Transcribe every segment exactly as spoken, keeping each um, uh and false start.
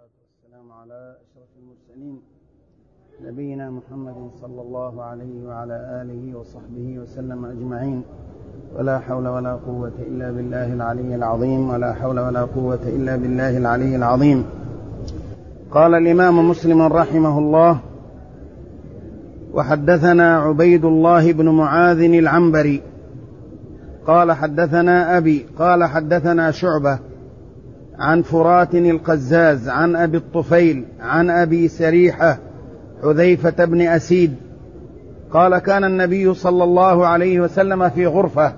والصلاة والسلام على أشرف المرسلين نبينا محمد صلى الله عليه وعلى آله وصحبه وسلم أجمعين، ولا حول ولا قوة إلا بالله العلي العظيم ولا حول ولا قوة إلا بالله العلي العظيم. قال الإمام مسلم رحمه الله: وحدثنا عبيد الله بن معاذ العنبري قال حدثنا أبي قال حدثنا شعبة عن فرات القزاز عن أبي الطفيل عن أبي سريحة حذيفة بن أسيد قال: كان النبي صلى الله عليه وسلم في غرفة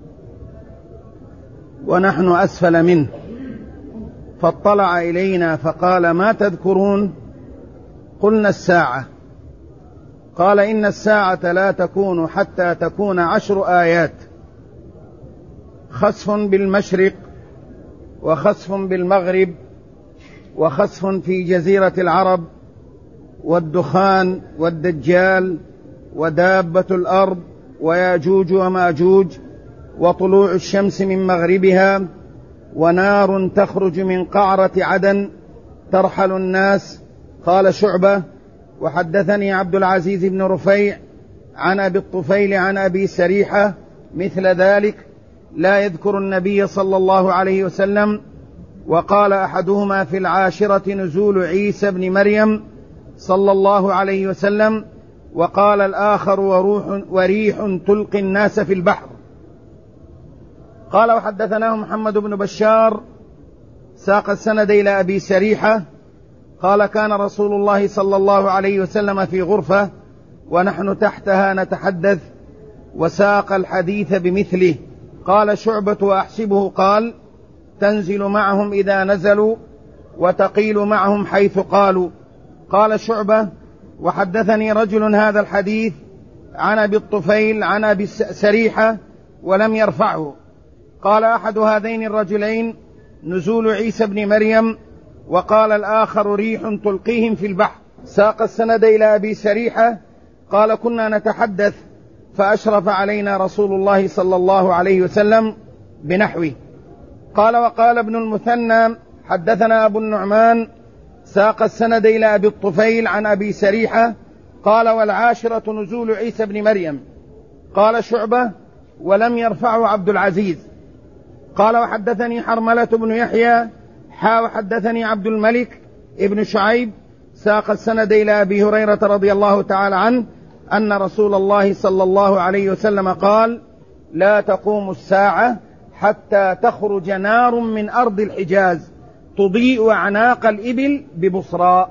ونحن أسفل منه، فاطلع إلينا فقال: ما تذكرون؟ قلنا: الساعة. قال: إن الساعة لا تكون حتى تكون عشر آيات: خسف بالمشرق، وخسف بالمغرب، وخسف في جزيرة العرب، والدخان، والدجال، ودابة الأرض، وياجوج وماجوج، وطلوع الشمس من مغربها، ونار تخرج من قعرة عدن ترحل الناس. قال شعبة: وحدثني عبد العزيز بن رفيع عن أبي الطفيل عن أبي سريحة مثل ذلك، لا يذكر النبي صلى الله عليه وسلم. وقال أحدهما: في العاشرة نزول عيسى بن مريم صلى الله عليه وسلم. وقال الآخر: وروح وريح تلقي الناس في البحر. قال: وحدثناه محمد بن بشار ساق السند إلى أبي سريحة قال: كان رسول الله صلى الله عليه وسلم في غرفة ونحن تحتها نتحدث، وساق الحديث بمثله. قال شعبة: وأحسبه قال: تنزل معهم إذا نزلوا، وتقيل معهم حيث قالوا. قال شعبة: وحدثني رجل هذا الحديث عن أبي الطفيل عن أبي سريحة ولم يرفعه. قال أحد هذين الرجلين: نزول عيسى بن مريم، وقال الآخر: ريح تلقيهم في البحر. ساق السند إلى أبي سريحة قال: كنا نتحدث فأشرف علينا رسول الله صلى الله عليه وسلم بنحوه. قال: وقال ابن المثنى: حدثنا أبو النعمان ساق السند إلى أبي الطفيل عن أبي سريحة قال: والعاشرة نزول عيسى بن مريم. قال شعبة: ولم يرفعه عبد العزيز. قال: وحدثني حرملة بن يحيى حا وحدثني عبد الملك ابن شعيب ساق السند إلى أبي هريرة رضي الله تعالى عنه أن رسول الله صلى الله عليه وسلم قال: لا تقوم الساعة حتى تخرج نار من أرض الحجاز تضيء أعناق الإبل ببصراء.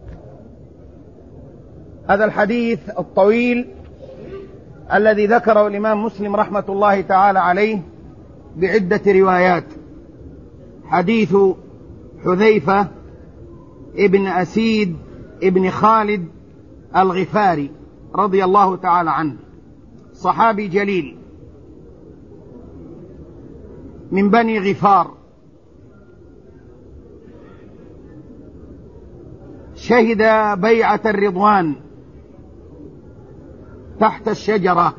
هذا الحديث الطويل الذي ذكره الإمام مسلم رحمة الله تعالى عليه بعدة روايات، حديث حذيفة ابن أسيد ابن خالد الغفاري رضي الله تعالى عنه، صحابي جليل من بني غفار، شهد بيعة الرضوان تحت الشجرة،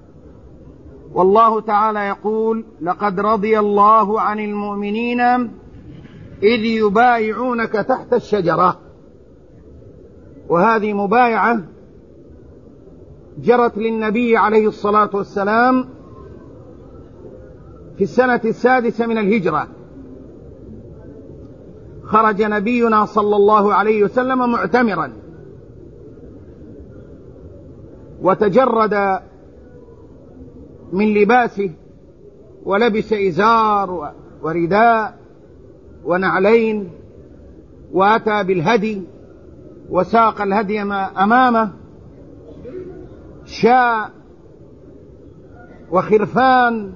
والله تعالى يقول: لقد رضي الله عن المؤمنين إذ يبايعونك تحت الشجرة. وهذه مبايعة جرت للنبي عليه الصلاة والسلام في السنة السادسة من الهجرة. خرج نبينا صلى الله عليه وسلم معتمرا، وتجرد من لباسه ولبس إزار ورداء ونعلين، وأتى بالهدي وساق الهدي أمامه، شاء وخرفان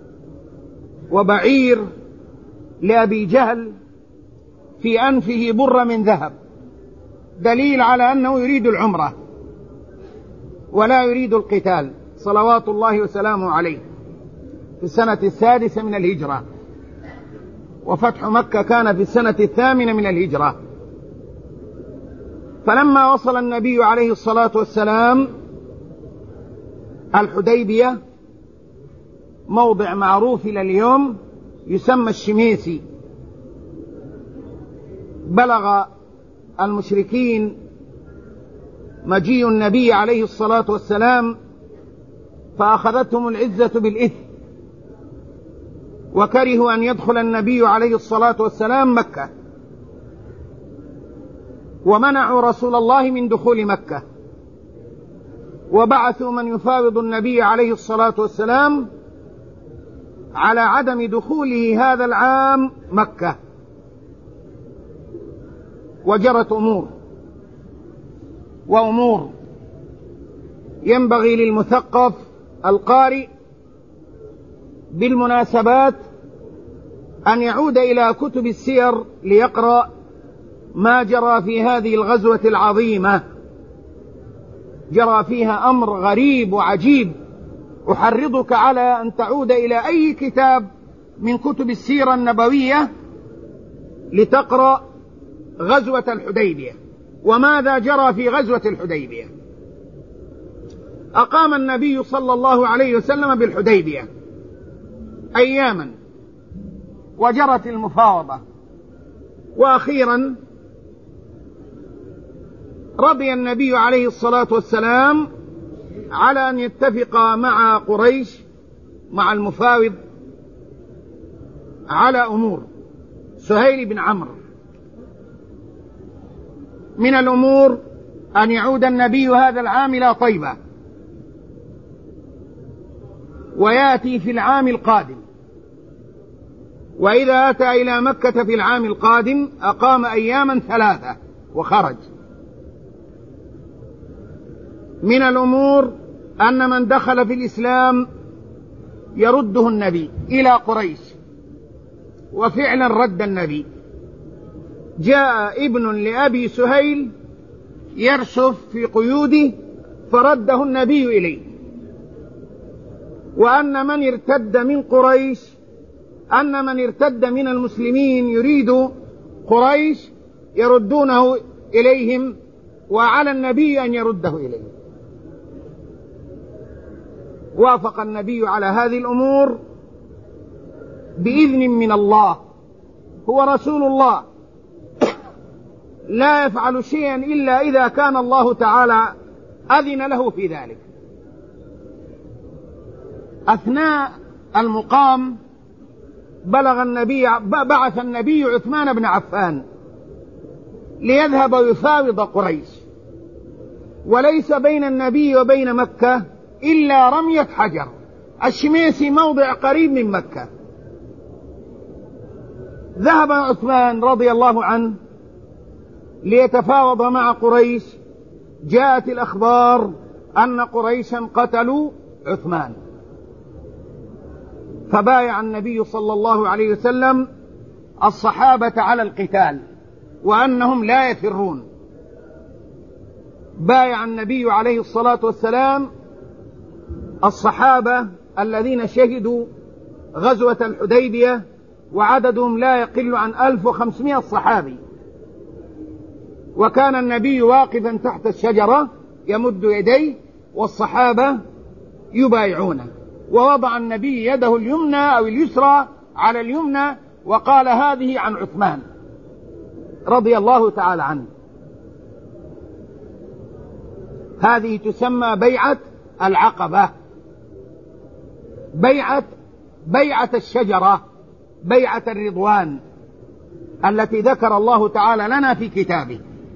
وبعير لأبي جهل، في أنفه بر من ذهب، دليل على أنه يريد العمرة ولا يريد القتال صلوات الله وسلامه عليه، في السنة السادسة من الهجرة، وفتح مكة كان في السنة الثامنة من الهجرة. فلما وصل النبي عليه الصلاة والسلام الحديبية، موضع معروف إلى اليوم يسمى الشميسي، بلغ المشركين مجيء النبي عليه الصلاة والسلام فأخذتهم العزة بالإثم، وكرهوا أن يدخل النبي عليه الصلاة والسلام مكة، ومنعوا رسول الله من دخول مكة، وبعثوا من يفاوض النبي عليه الصلاة والسلام على عدم دخوله هذا العام مكة. وجرت أمور وأمور ينبغي للمثقف القارئ بالمناسبات أن يعود إلى كتب السير ليقرأ ما جرى في هذه الغزوة العظيمة. جرى فيها أمر غريب وعجيب، أحرضك على أن تعود إلى أي كتاب من كتب السيرة النبوية لتقرأ غزوة الحديبية وماذا جرى في غزوة الحديبية. أقام النبي صلى الله عليه وسلم بالحديبية أياما، وجرت المفاوضة، وأخيرا رضي النبي عليه الصلاة والسلام على أن يتفق مع قريش، مع المفاوض، على أمور. سهيل بن عمرو من الأمور أن يعود النبي هذا العام إلى طيبة، ويأتي في العام القادم، وإذا أتى إلى مكة في العام القادم أقام أياما ثلاثة وخرج. من الأمور أن من دخل في الإسلام يرده النبي إلى قريش، وفعلا رد النبي. جاء ابن لأبي سهيل يرشف في قيوده فرده النبي إليه. وأن من ارتد من قريش، أن من ارتد من المسلمين يريد قريش يردونه إليهم، وعلى النبي أن يرده إليه. وافق النبي على هذه الأمور بإذن من الله، هو رسول الله لا يفعل شيئا إلا إذا كان الله تعالى أذن له في ذلك. أثناء المقام بلغ النبي بعث النبي عثمان بن عفان ليذهب ويفاوض قريش، وليس بين النبي وبين مكة إلا رمية حجر. الشميسي موضع قريب من مكة. ذهب عثمان رضي الله عنه ليتفاوض مع قريش. جاءت الأخبار أن قريشا قتلوا عثمان، فبايع النبي صلى الله عليه وسلم الصحابة على القتال وأنهم لا يفرون. بايع النبي عليه الصلاة والسلام الصحابة الذين شهدوا غزوة الحديبية، وعددهم لا يقل عن ألف وخمسمائة صحابي. وكان النبي واقفا تحت الشجرة يمد يديه والصحابة يبايعونه، ووضع النبي يده اليمنى أو اليسرى على اليمنى وقال هذه عن عثمان رضي الله تعالى عنه. هذه تسمى بيعة العقبة، بيعة بيعة الشجرة، بيعة الرضوان التي ذكر الله تعالى لنا في كتابه.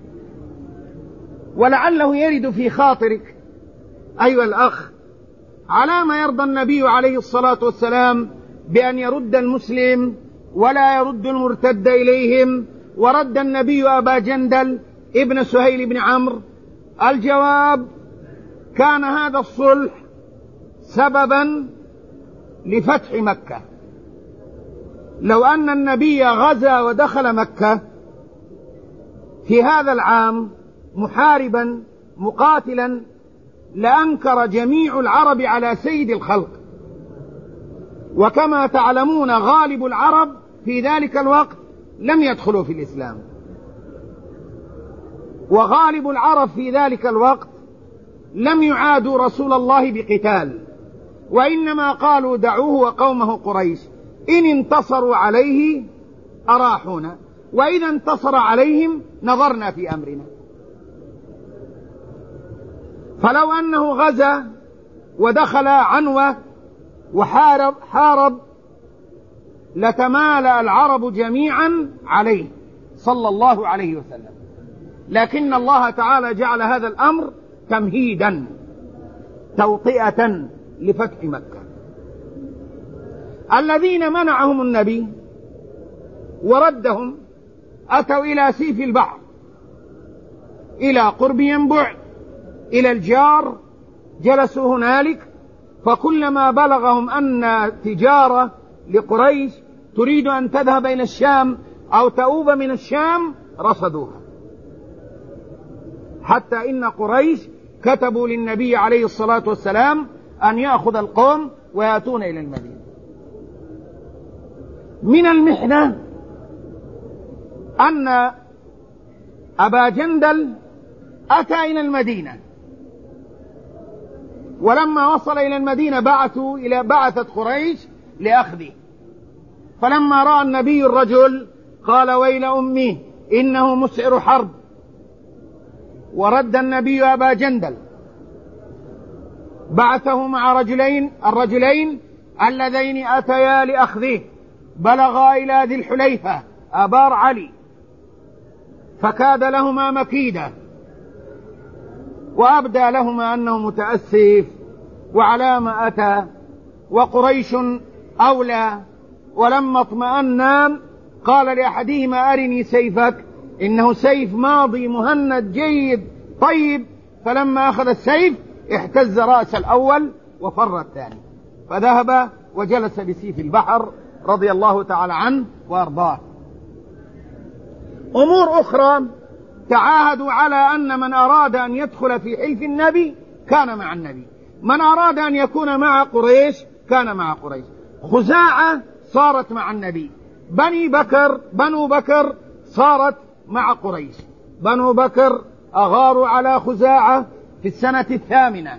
ولعله يرد في خاطرك أيها الأخ على ما يرضى النبي عليه الصلاة والسلام بأن يرد المسلم ولا يرد المرتد إليهم، ورد النبي أبا جندل ابن سهيل بن عمرو. الجواب: كان هذا الصلح سببا لفتح مكة. لو أن النبي غزا ودخل مكة في هذا العام محاربا مقاتلا لأنكر جميع العرب على سيد الخلق. وكما تعلمون غالب العرب في ذلك الوقت لم يدخلوا في الإسلام، وغالب العرب في ذلك الوقت لم يعادوا رسول الله بقتال، وإنما قالوا دعوه وقومه قريش إن انتصروا عليه أراحونا، وإذا انتصر عليهم نظرنا في أمرنا. فلو أنه غزا ودخل عنوة وحارب حارب لتمالأ العرب جميعا عليه صلى الله عليه وسلم، لكن الله تعالى جعل هذا الأمر تمهيدا توطئة لفتح مكة. الذين منعهم النبي وردهم أتوا إلى سيف البحر، إلى قرب ينبع، إلى الجار، جلسوا هنالك، فكلما بلغهم أن تجارة لقريش تريد أن تذهب إلى الشام أو تؤوب من الشام رصدوها، حتى إن قريش كتبوا للنبي عليه الصلاة والسلام أن يأخذ القوم ويأتون إلى المدينة. من المحنة أن أبا جندل أتى إلى المدينة، ولما وصل إلى المدينة بعثوا إلى بعثت قريش لأخذه، فلما رأى النبي الرجل قال ويل أمي إنه مسعر حرب، ورد النبي أبا جندل، بعثه مع رجلين الرجلين اللذين أتيا لأخذه، بلغا إلى ذي الحليفة أبار علي فكاد لهما مكيدة، وأبدى لهما أنه متأسف وعلى ما أتى وقريش أولى. ولما اطمأنا قال لأحدهما أرني سيفك، إنه سيف ماضي مهند جيد طيب، فلما أخذ السيف اهتز رأس الأول وفر الثاني، فذهب وجلس بسيف البحر رضي الله تعالى عنه وأرضاه. أمور أخرى تعاهدوا على أن من أراد أن يدخل في حلف النبي كان مع النبي، من أراد أن يكون مع قريش كان مع قريش. خزاعة صارت مع النبي، بني بكر بنو بكر صارت مع قريش. بنو بكر أغاروا على خزاعة في السنة الثامنة،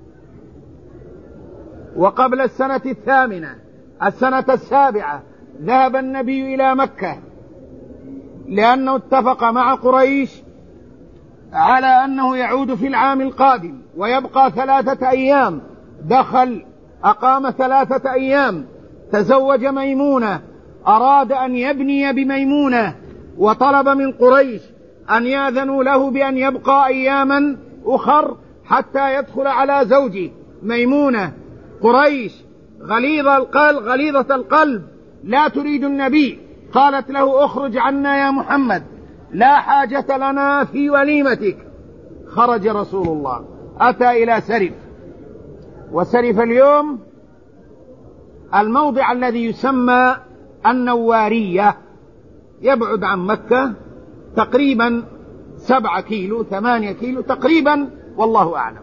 وقبل السنة الثامنة السنة السابعة ذهب النبي إلى مكة لأنه اتفق مع قريش على أنه يعود في العام القادم ويبقى ثلاثة أيام. دخل أقام ثلاثة أيام، تزوج ميمونة، أراد أن يبني بميمونة، وطلب من قريش أن يأذنوا له بأن يبقى أياما أخر حتى يدخل على زوجه ميمونة. قريش غليظة القلب غليظة القلب لا تريد النبي، قالت له اخرج عنا يا محمد، لا حاجة لنا في وليمتك. خرج رسول الله، أتى إلى سرف، وسرف اليوم الموضع الذي يسمى النوارية، يبعد عن مكة تقريبا سبعة كيلو ثمانية كيلو تقريبا والله أعلم.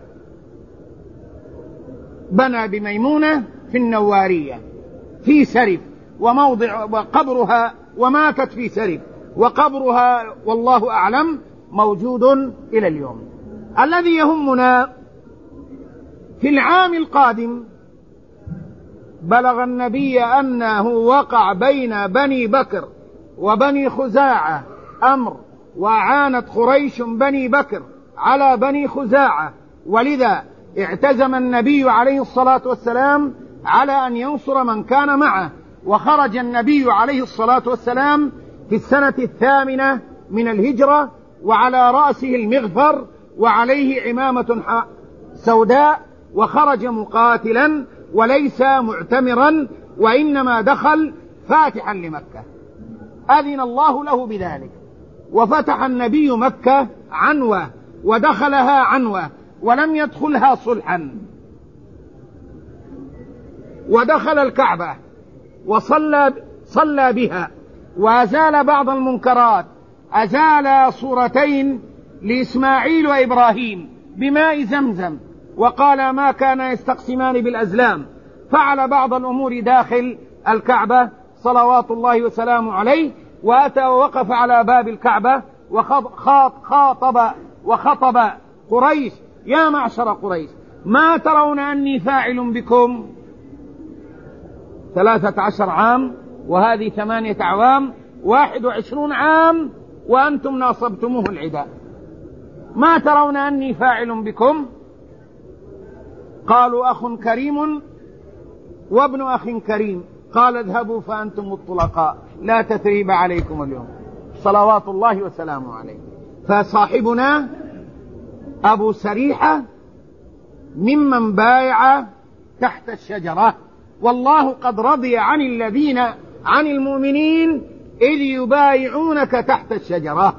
بنى بميمونة في النوارية في سرف، وموضع وقبرها، وماتت في سرف، وقبرها والله أعلم موجود إلى اليوم. الذي يهمنا في العام القادم بلغ النبي أنه وقع بين بني بكر وبني خزاعة أمر، وعانت قريش بني بكر على بني خزاعة، ولذا اعتزم النبي عليه الصلاة والسلام على أن ينصر من كان معه. وخرج النبي عليه الصلاة والسلام في السنة الثامنة من الهجرة، وعلى رأسه المغفر وعليه عمامة سوداء، وخرج مقاتلا وليس معتمرا، وإنما دخل فاتحا لمكة، أذن الله له بذلك، وفتح النبي مكة عنوة ودخلها عنوة ولم يدخلها صلحا، ودخل الكعبة وصلى صلى بها، وأزال بعض المنكرات، أزال صورتين لإسماعيل وإبراهيم بماء زمزم، وقال ما كان يستقسمان بالأزلام، فعل بعض الأمور داخل الكعبة صلوات الله وسلامه عليه، وأتى ووقف على باب الكعبة وخاطب وخطب قريش: يا معشر قريش، ما ترون أني فاعل بكم؟ ثلاثة عشر عام وهذه ثمانية أعوام واحد وعشرون عام وأنتم ناصبتموه العداء، ما ترون أني فاعل بكم؟ قالوا أخ كريم وابن أخ كريم. قال اذهبوا فأنتم الطلقاء لا تثريب عليكم اليوم، صلوات الله وسلامه عليه. فصاحبنا أبو سريحة ممن بايع تحت الشجرة، والله قد رضي عن الذين عن المؤمنين إذ يبايعونك تحت الشجرة.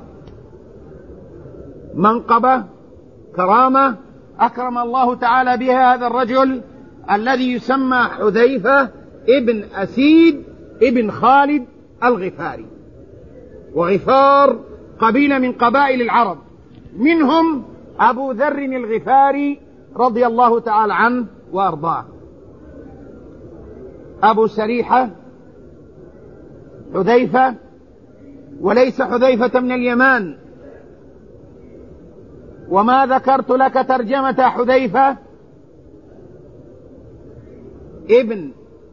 منقبة، كرامة، أكرم الله تعالى بها هذا الرجل الذي يسمى حذيفة ابن أسيد ابن خالد الغفاري. وغفار قبيلة من قبائل العرب، منهم أبو ذر الغفاري رضي الله تعالى عنه وأرضاه. أبو سريحة حذيفة، وليس حذيفة من اليمان. وما ذكرت لك ترجمة حذيفة ابن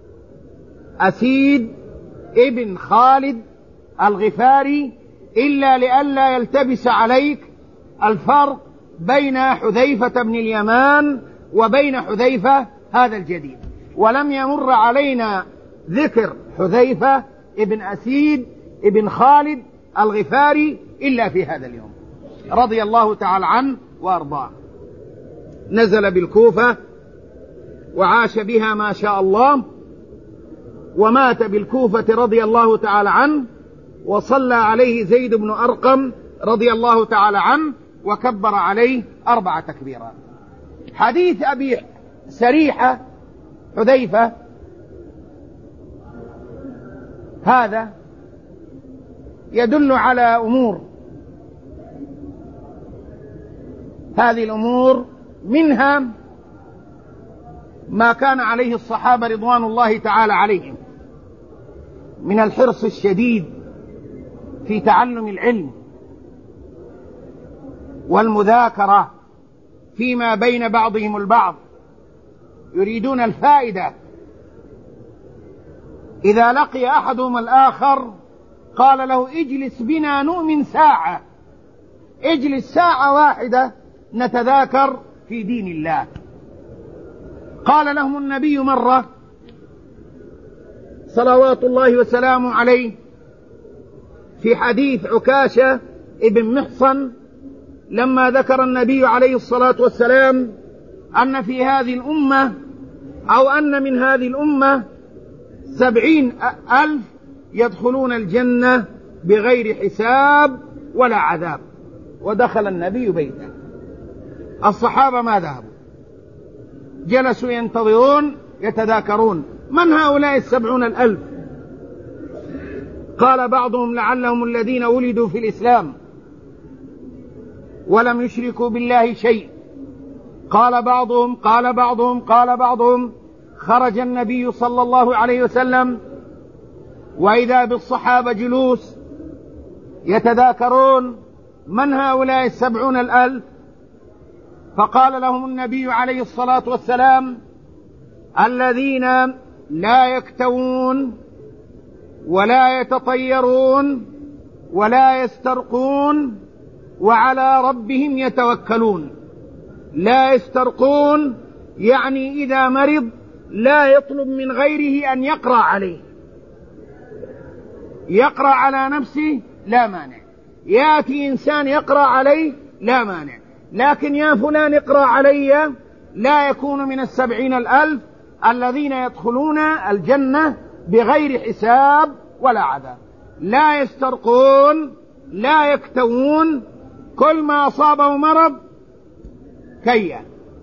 أسيد ابن خالد الغفاري إلا لئلا يلتبس عليك الفرق بين حذيفة بن اليمان وبين حذيفة هذا الجديد. ولم يمر علينا ذكر حذيفة ابن أسيد ابن خالد الغفاري إلا في هذا اليوم، رضي الله تعالى عنه وأرضاه. نزل بالكوفة وعاش بها ما شاء الله، ومات بالكوفة رضي الله تعالى عنه، وصلى عليه زيد بن أرقم رضي الله تعالى عنه وكبر عليه أربع تكبيرات. حديث أبي سريحة حذيفة هذا يدل على أمور، هذه الأمور منها ما كان عليه الصحابة رضوان الله تعالى عليهم من الحرص الشديد في تعلم العلم والمذاكرة فيما بين بعضهم البعض، يريدون الفائدة. إذا لقي أحدهم الآخر قال له اجلس بنا نؤمن ساعة، اجلس ساعة واحدة نتذاكر في دين الله. قال لهم النبي مرة صلوات الله وسلامه عليه في حديث عكاشة ابن محصن، لما ذكر النبي عليه الصلاة والسلام أن في هذه الأمة أو أن من هذه الأمة سبعين ألف يدخلون الجنة بغير حساب ولا عذاب. ودخل النبي بيته، الصحابة ما ذهبوا، جلسوا ينتظرون يتذاكرون من هؤلاء السبعون الألف. قال بعضهم لعلهم الذين ولدوا في الإسلام ولم يشركوا بالله شيء. قال بعضهم قال بعضهم قال بعضهم خرج النبي صلى الله عليه وسلم وإذا بالصحابة جلوس يتذاكرون من هؤلاء السبعون الألف. فقال لهم النبي عليه الصلاة والسلام الذين لا يكتوون ولا يتطيرون ولا يسترقون وعلى ربهم يتوكلون. لا يسترقون يعني إذا مرض لا يطلب من غيره أن يقرأ عليه، يقرأ على نفسه لا مانع، يأتي إنسان يقرأ عليه لا مانع، لكن يا فلان اقرأ علي لا يكون من السبعين الألف الذين يدخلون الجنة بغير حساب ولا عذاب. لا يسترقون لا يكتوون، كل ما أصابه مرض كيّة،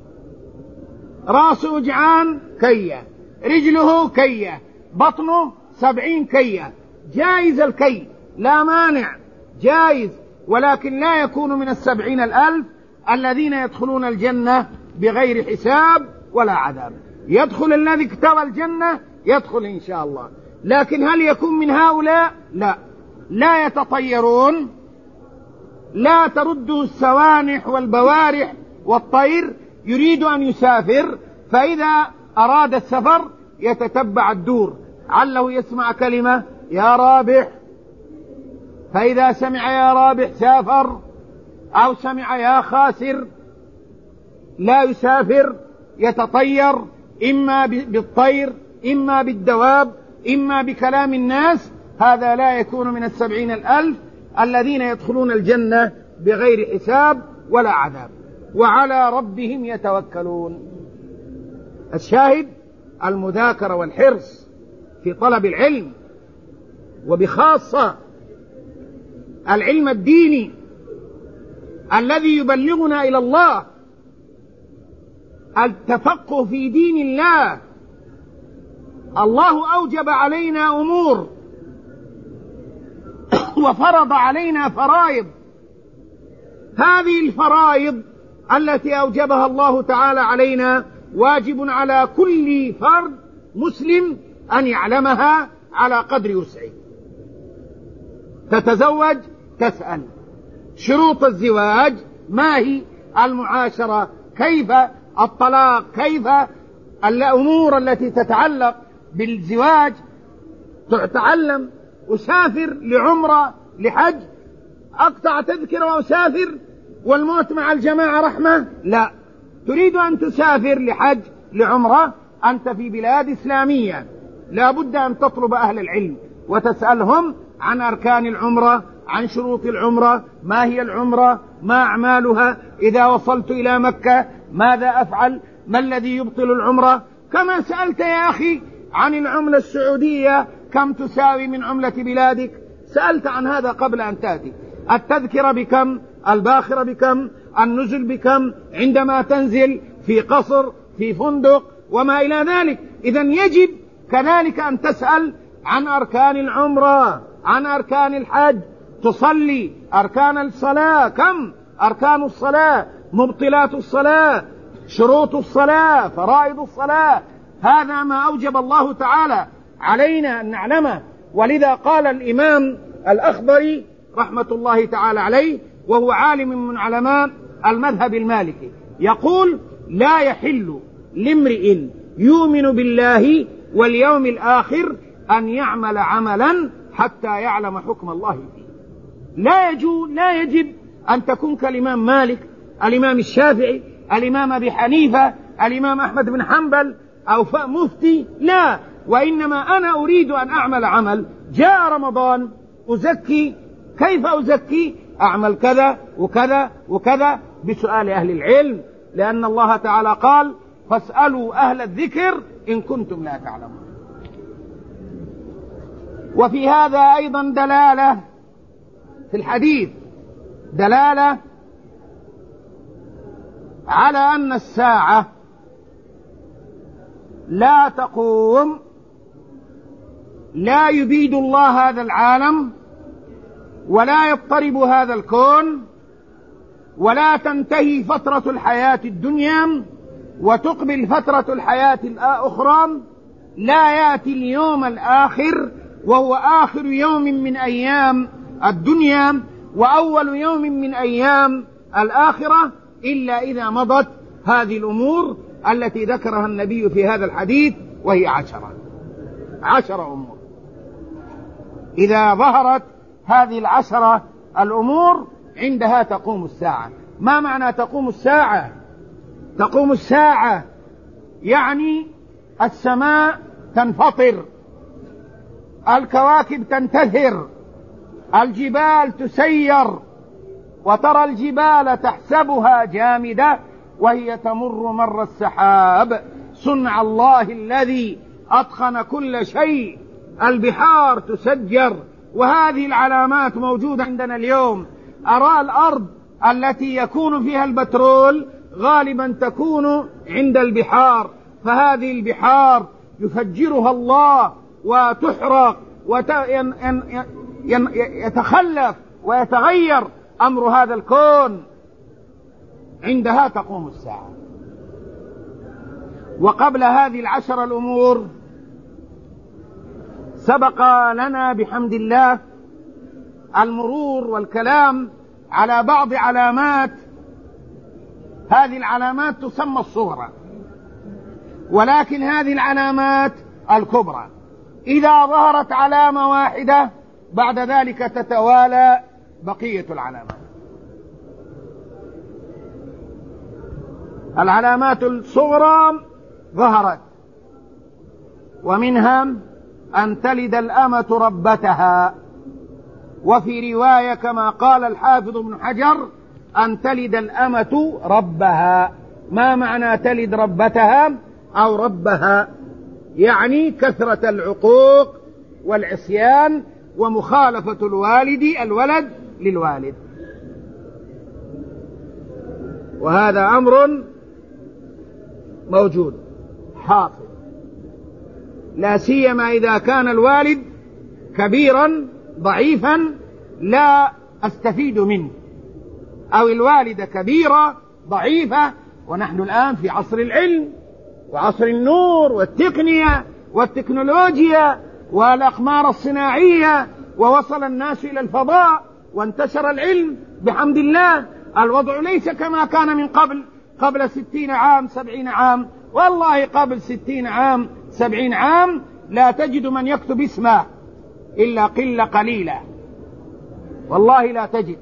راسه وجعان كيّة، رجله كيّة، بطنه سبعين كيّة، جائز الكي لا مانع جائز، ولكن لا يكون من السبعين الألف الذين يدخلون الجنة بغير حساب ولا عذاب. يدخل الذي اكتوى الجنة يدخل إن شاء الله، لكن هل يكون من هؤلاء؟ لا. لا يتطيرون، لا ترده السوانح والبوارح والطير، يريد أن يسافر فإذا أراد السفر يتتبع الدور، عله يسمع كلمة يا رابح فإذا سمع يا رابح سافر، أو سمع يا خاسر لا يسافر، يتطير إما بالطير إما بالدواب إما بكلام الناس، هذا لا يكون من السبعين الألف الذين يدخلون الجنة بغير حساب ولا عذاب وعلى ربهم يتوكلون. الشاهد المذاكرة والحرص في طلب العلم، وبخاصة العلم الديني الذي يبلغنا إلى الله، التفقه في دين الله. الله أوجب علينا أمور وفرض علينا فرائض، هذه الفرائض التي أوجبها الله تعالى علينا واجب على كل فرد مسلم أن يعلمها على قدر وسعه. تتزوج تسأل شروط الزواج ما هي، المعاشرة كيف، الطلاق كيف، الأمور التي تتعلق بالزواج تعلم. أسافر لعمرة لحج، أقطع تذكرة وأسافر والموت مع الجماعة رحمة؟ لا، تريد أن تسافر لحج لعمرة، أنت في بلاد إسلامية، لا بد أن تطلب أهل العلم وتسألهم عن أركان العمرة، عن شروط العمرة، ما هي العمرة، ما أعمالها، إذا وصلت إلى مكة ماذا أفعل، ما الذي يبطل العمرة، كما سألت يا أخي عن العملة السعودية كم تساوي من عملة بلادك، سألت عن هذا قبل أن تأتي. التذكرة بكم، الباخرة بكم، النزل بكم، عندما تنزل في قصر في فندق وما إلى ذلك. إذن يجب كذلك أن تسأل عن أركان العمرة، عن أركان الحج، تصلي أركان الصلاة كم، أركان الصلاة، مبطلات الصلاة، شروط الصلاة، فرائض الصلاة، هذا ما أوجب الله تعالى علينا أن نعلمه. ولذا قال الإمام الأخضري رحمة الله تعالى عليه، وهو عالم من علماء المذهب المالكي، يقول: لا يحل لامرئ يؤمن بالله واليوم الآخر أن يعمل عملا حتى يعلم حكم الله فيه. لا يجوز، لا يجب أن تكون كالإمام مالك، الإمام الشافعي، الإمام أبي حنيفة، الإمام أحمد بن حنبل أو مفتي، لا، وإنما أنا أريد أن أعمل عمل، جاء رمضان أزكي، كيف أزكي؟ أعمل كذا وكذا وكذا بسؤال أهل العلم، لأن الله تعالى قال: فاسألوا أهل الذكر إن كنتم لا تعلمون. وفي هذا أيضا دلالة في الحديث، دلالة على أن الساعة لا تقوم، لا يبيد الله هذا العالم ولا يضطرب هذا الكون ولا تنتهي فترة الحياة الدنيا وتقبل فترة الحياة الأخرى، لا يأتي اليوم الآخر وهو آخر يوم من أيام الدنيا وأول يوم من أيام الآخرة إلا إذا مضت هذه الأمور التي ذكرها النبي في هذا الحديث، وهي عشرة عشر أمور. إذا ظهرت هذه العشرة الأمور عندها تقوم الساعة. ما معنى تقوم الساعة؟ تقوم الساعة يعني السماء تنفطر، الكواكب تنتثر، الجبال تسير، وترى الجبال تحسبها جامدة وهي تمر مر السحاب، صنع الله الذي أتقن كل شيء، البحار تسجر، وهذه العلامات موجودة عندنا اليوم. أرى الأرض التي يكون فيها البترول غالبا تكون عند البحار، فهذه البحار يفجرها الله وتحرق ويتخلف ويتغير أمر هذا الكون، عندها تقوم الساعة. وقبل هذه العشر الأمور سبق لنا بحمد الله المرور والكلام على بعض علامات، هذه العلامات تسمى الصغرى، ولكن هذه العلامات الكبرى إذا ظهرت علامة واحدة بعد ذلك تتوالى بقية العلامات. العلامات الصغرى ظهرت، ومنها أن تلد الأمة ربتها، وفي رواية كما قال الحافظ ابن حجر أن تلد الأمة ربها. ما معنى تلد ربتها أو ربها؟ يعني كثرة العقوق والعصيان ومخالفة الوالد الولد للوالد، وهذا أمر موجود حاصل، لا سيما إذا كان الوالد كبيرا ضعيفا لا أستفيد منه، أو الوالدة كبيرة ضعيفة، ونحن الآن في عصر العلم وعصر النور والتقنية والتكنولوجيا والأقمار الصناعية، ووصل الناس إلى الفضاء وانتشر العلم بحمد الله. الوضع ليس كما كان من قبل، قبل ستين عام سبعين عام، والله قبل ستين عام سبعين عام لا تجد من يكتب اسمه إلا قلة قليلة، والله لا تجد.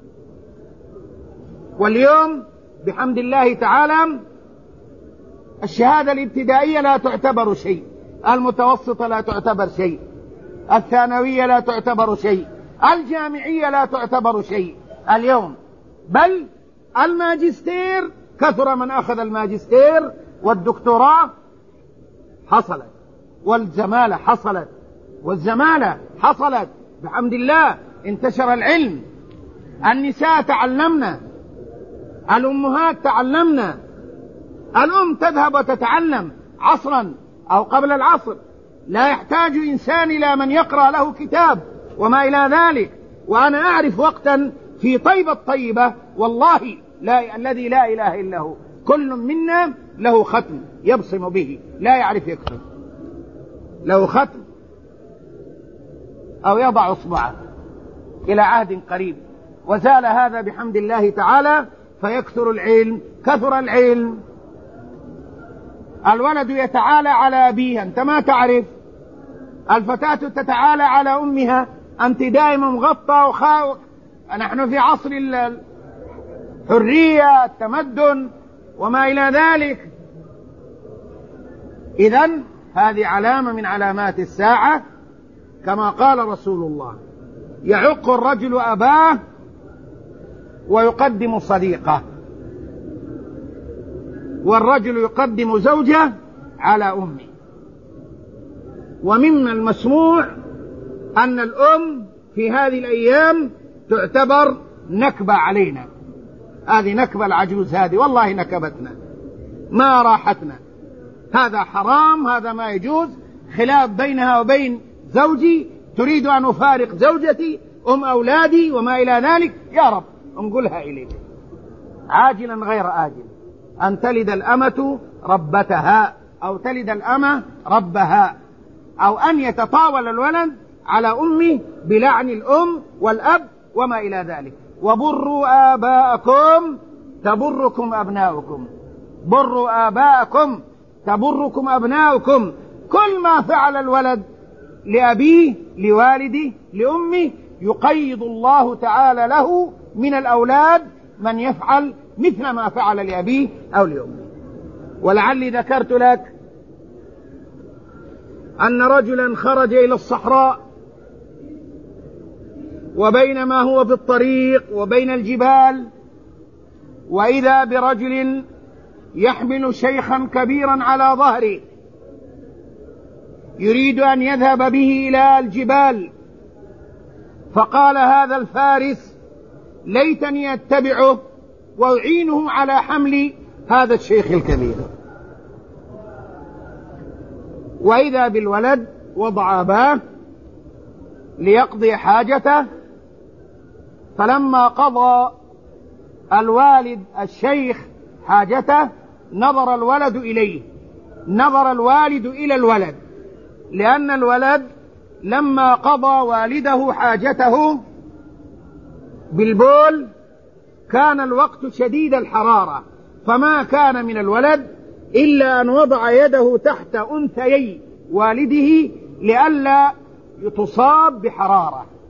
واليوم بحمد الله تعالى الشهادة الابتدائية لا تعتبر شيء، المتوسطة لا تعتبر شيء، الثانوية لا تعتبر شيء، الجامعية لا تعتبر شيء اليوم، بل الماجستير كثر من أخذ الماجستير، والدكتوراه حصلت، والزمالة حصلت، والزمالة حصلت بحمد الله. انتشر العلم، النساء تعلمنا، الأمهات تعلمنا، الأم تذهب وتتعلم عصرا أو قبل العصر، لا يحتاج إنسان إلى من يقرأ له كتاب وما إلى ذلك. وأنا أعرف وقتا في طيبة الطيبة والله لا الذي لا إله إلا هو، كل منا له ختم يبصم به، لا يعرف يكتب، له ختم أو يضع إصبعه إلى عهد قريب، وزال هذا بحمد الله تعالى. فيكثر العلم، كثر العلم، الولد يتعالى على أبيه، أنت ما تعرف، الفتاة تتعالى على أمها، أنت دائما مغطى وخاوق. نحن في عصر الحرية، التمدن وما إلى ذلك. إذن هذه علامة من علامات الساعة، كما قال رسول الله: يعق الرجل أباه ويقدم صديقه، والرجل يقدم زوجه على أمه. ومما المسموع أن الأم في هذه الأيام تعتبر نكبة علينا، هذه نكبة العجوز، هذه والله نكبتنا ما راحتنا، هذا حرام، هذا ما يجوز، خلاف بينها وبين زوجي، تريد أن أفارق زوجتي أم أولادي وما إلى ذلك، يا رب انقلها إليك عاجلا غير آجل، أن تلد الأمة ربتها أو تلد الأمة ربها، أو أن يتطاول الولد على أمه بلعن الأم والأب وما إلى ذلك. وبروا آباءكم تبركم أبناؤكم، بروا آباءكم تبركم أبناؤكم. كل ما فعل الولد لأبيه لوالده لأمه يقيض الله تعالى له من الأولاد من يفعل مثل ما فعل لأبيه أو لأمه. ولعلي ذكرت لك أن رجلا خرج إلى الصحراء، وبينما هو في الطريق وبين الجبال، وإذا برجل يحمل شيخا كبيرا على ظهره يريد أن يذهب به إلى الجبال، فقال هذا الفارس: ليتني أتبعه وأعينه على حمل هذا الشيخ الكبير. وإذا بالولد وضع أباه ليقضي حاجته، فلما قضى الوالد الشيخ حاجته نظر الولد إليه، نظر الوالد إلى الولد، لأن الولد لما قضى والده حاجته بالبول كان الوقت شديد الحرارة، فما كان من الولد إلا أن وضع يده تحت أنثيي والده لئلا تصاب بحرارة،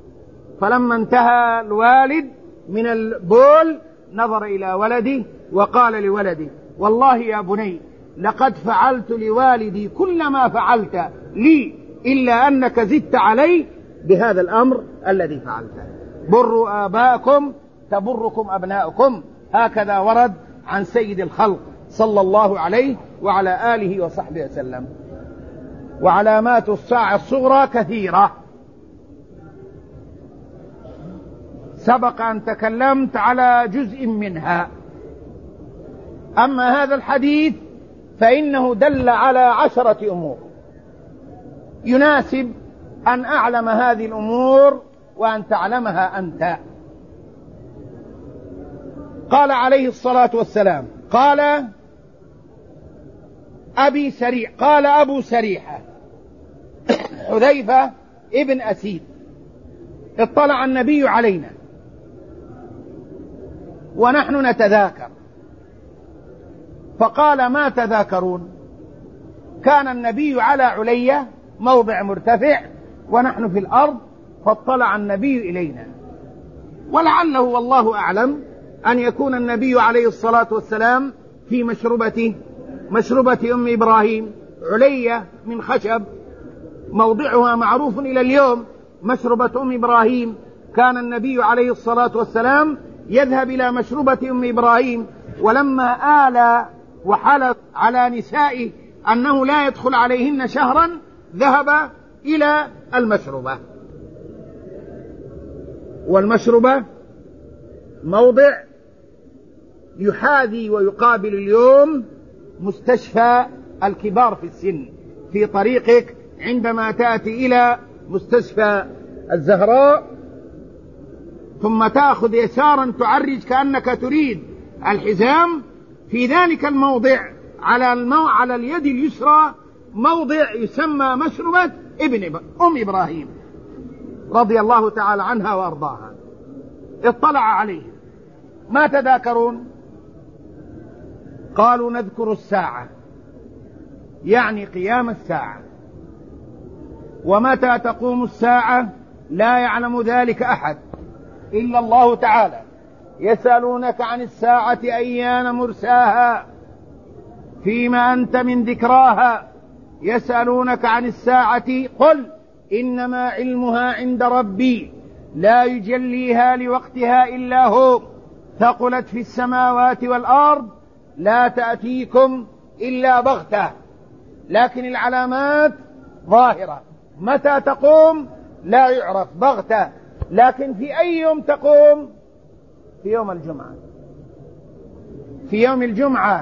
فلما انتهى الوالد من البول نظر إلى ولده وقال لولده: والله يا بني لقد فعلت لوالدي كل ما فعلت لي إلا أنك زدت علي بهذا الأمر الذي فعلته. بروا آباءكم تبركم أبناؤكم، هكذا ورد عن سيد الخلق صلى الله عليه وعلى آله وصحبه وسلم. وعلامات الساعة الصغرى كثيرة، سبق أن تكلمت على جزء منها. أما هذا الحديث فإنه دل على عشرة أمور يناسب أن أعلم هذه الأمور وأن تعلمها أنت. قال عليه الصلاة والسلام: قال أبي سريع قال أبو سريحة حذيفة ابن أسيد: اطلع النبي علينا ونحن نتذاكر، فقال: ما تذاكرون؟ كان النبي على علية موضع مرتفع ونحن في الأرض، فاطلع النبي إلينا، ولعله والله أعلم أن يكون النبي عليه الصلاة والسلام في مشربة مشربة أم إبراهيم. علية من خشب موضعها معروف إلى اليوم، مشربة أم إبراهيم. كان النبي عليه الصلاة والسلام يذهب إلى مشربة أم إبراهيم، ولما آل وحلف على نسائه أنه لا يدخل عليهن شهرا ذهب إلى المشربة. والمشربة موضع يحاذي ويقابل اليوم مستشفى الكبار في السن، في طريقك عندما تأتي إلى مستشفى الزهراء ثم تأخذ يسارا تعرج كأنك تريد الحزام، في ذلك الموضع على المو... على اليد اليسرى موضع يسمى مشربة ابن أم إبراهيم رضي الله تعالى عنها وأرضاها. اطلع عليه: ما تذاكرون؟ قالوا: نذكر الساعة، يعني قيام الساعة. ومتى تقوم الساعة لا يعلم ذلك أحد إلا الله تعالى. يسألونك عن الساعة أيان مرساها فيما أنت من ذكراها. يسألونك عن الساعة قل إنما علمها عند ربي لا يجليها لوقتها إلا هو ثقلت في السماوات والأرض لا تأتيكم إلا بغتة. لكن العلامات ظاهرة. متى تقوم لا يعرف، بغتة. لكن في أي يوم تقوم؟ في يوم الجمعة. في يوم الجمعة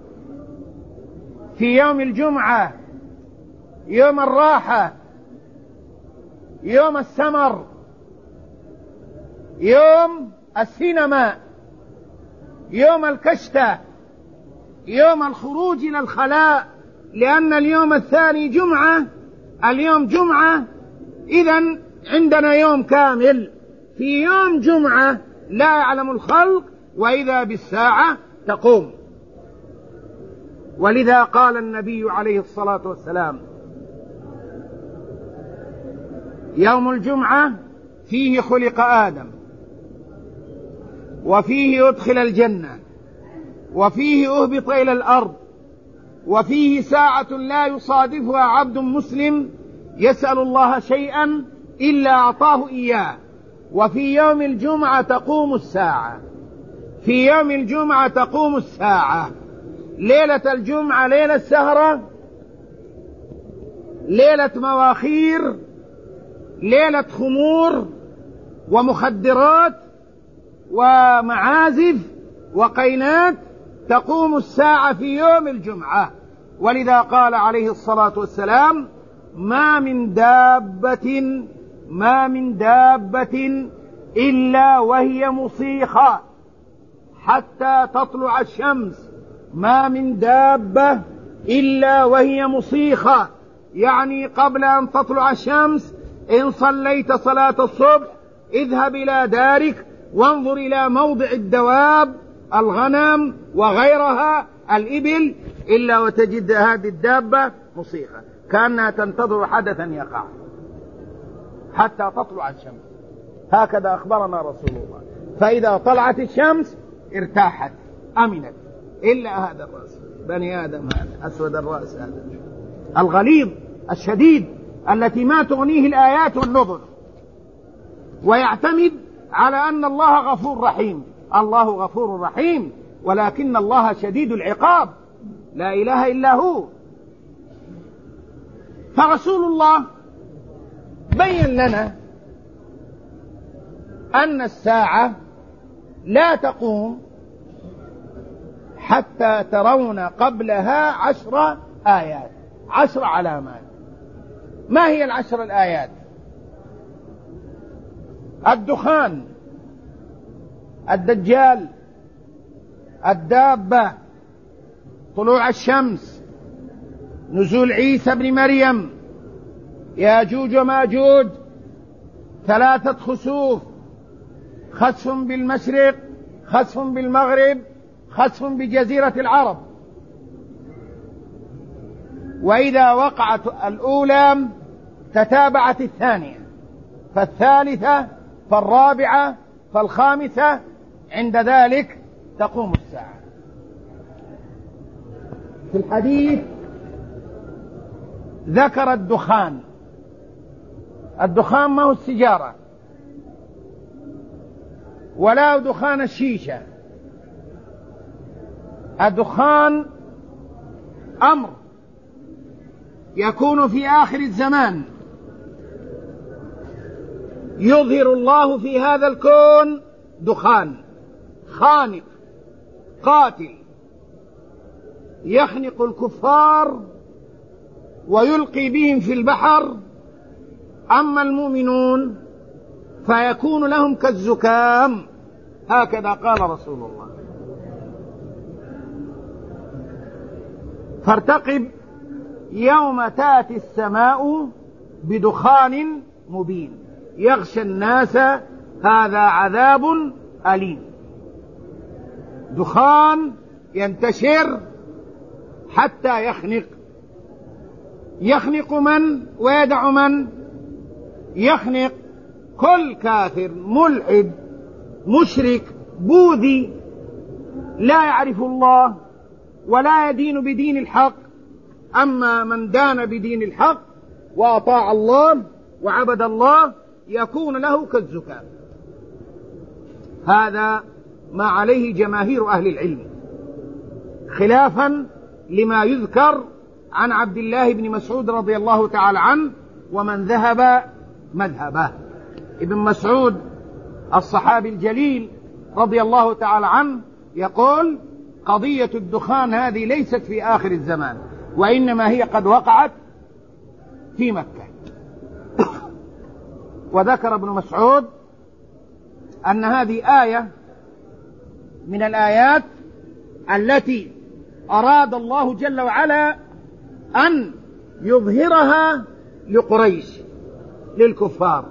في يوم الجمعة يوم الراحة، يوم السمر، يوم السينما، يوم الكشتة، يوم الخروج إلى الخلاء، لأن اليوم الثاني جمعة، اليوم جمعة، إذن عندنا يوم كامل. في يوم جمعة لا يعلم الخلق وإذا بالساعة تقوم. ولذا قال النبي عليه الصلاة والسلام: يوم الجمعة فيه خلق آدم، وفيه أدخل الجنة، وفيه أهبط إلى الأرض، وفيه ساعة لا يصادفها عبد مسلم يسأل الله شيئا إلا أعطاه إياه. وفي يوم الجمعة تقوم الساعة. في يوم الجمعة تقوم الساعة. ليلة الجمعة ليلة سهرة، ليلة مواخير، ليلة خمور ومخدرات ومعازف وقينات. تقوم الساعة في يوم الجمعة. ولذا قال عليه الصلاة والسلام: ما من دابة ما من دابة إلا وهي مصيخة حتى تطلع الشمس. ما من دابة إلا وهي مصيخة، يعني قبل أن تطلع الشمس إن صليت صلاة الصبح اذهب إلى دارك وانظر إلى موضع الدواب، الغنم وغيرها، الإبل، إلا وتجد هذه الدابة مصيخة كأنها تنتظر حدثا يقع حتى تطلع الشمس. هكذا أخبرنا رسول الله. فإذا طلعت الشمس ارتاحت أمنت، إلا هذا الرأس، بني آدم هذا أسود الرأس، هذا الغليظ الشديد التي ما تغنيه الآيات والنظر، ويعتمد على أن الله غفور رحيم. الله غفور رحيم، ولكن الله شديد العقاب، لا إله إلا هو. فرسول الله بين لنا أن الساعة لا تقوم حتى ترون قبلها عشر آيات، عشر علامات. ما هي العشر الآيات؟ الدخان، الدجال، الدابة، طلوع الشمس، نزول عيسى بن مريم، ياجوج وماجوج، ثلاثة خسوف، خسف بالمشرق، خسف بالمغرب، خسف بجزيرة العرب. وإذا وقعت الأولى تتابعت الثانية، فالثالثة، فالرابعة، فالخامسة، عند ذلك تقوم الساعة. في الحديث ذكر الدخان. الدخان ما هو السيجارة ولا دخان الشيشة. الدخان أمر يكون في آخر الزمان، يظهر الله في هذا الكون دخان خانق قاتل يخنق الكفار ويلقي بهم في البحر. أما المؤمنون فيكون لهم كالزكام، هكذا قال رسول الله. فارتقب يوم تأتي السماء بدخان مبين يغشى الناس، هذا عذاب أليم. دخان ينتشر حتى يخنق. يخنق من ويدع من؟ يخنق كل كافر ملحد مشرك بوذي لا يعرف الله ولا يدين بدين الحق. أما من دان بدين الحق وأطاع الله وعبد الله يكون له كالزكام. هذا ما عليه جماهير أهل العلم، خلافا لما يذكر عن عبد الله بن مسعود رضي الله تعالى عنه ومن ذهب مذهبه. ابن مسعود الصحابي الجليل رضي الله تعالى عنه يقول: قضية الدخان هذه ليست في آخر الزمان، وإنما هي قد وقعت في مكة. وذكر ابن مسعود أن هذه آية من الآيات التي أراد الله جل وعلا أن يظهرها لقريش، للكفار.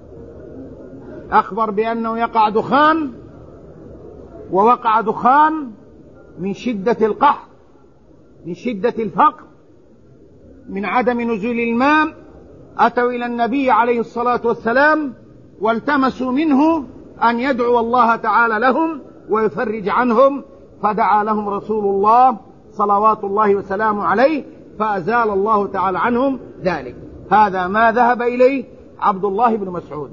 أخبر بأنه يقع دخان، ووقع دخان من شدة القحط، من شدة الفقر، من عدم نزول الماء. أتوا إلى النبي عليه الصلاة والسلام والتمسوا منه أن يدعو الله تعالى لهم ويفرج عنهم، فدعا لهم رسول الله صلوات الله وسلامه عليه فأزال الله تعالى عنهم ذلك. هذا ما ذهب إليه عبد الله بن مسعود،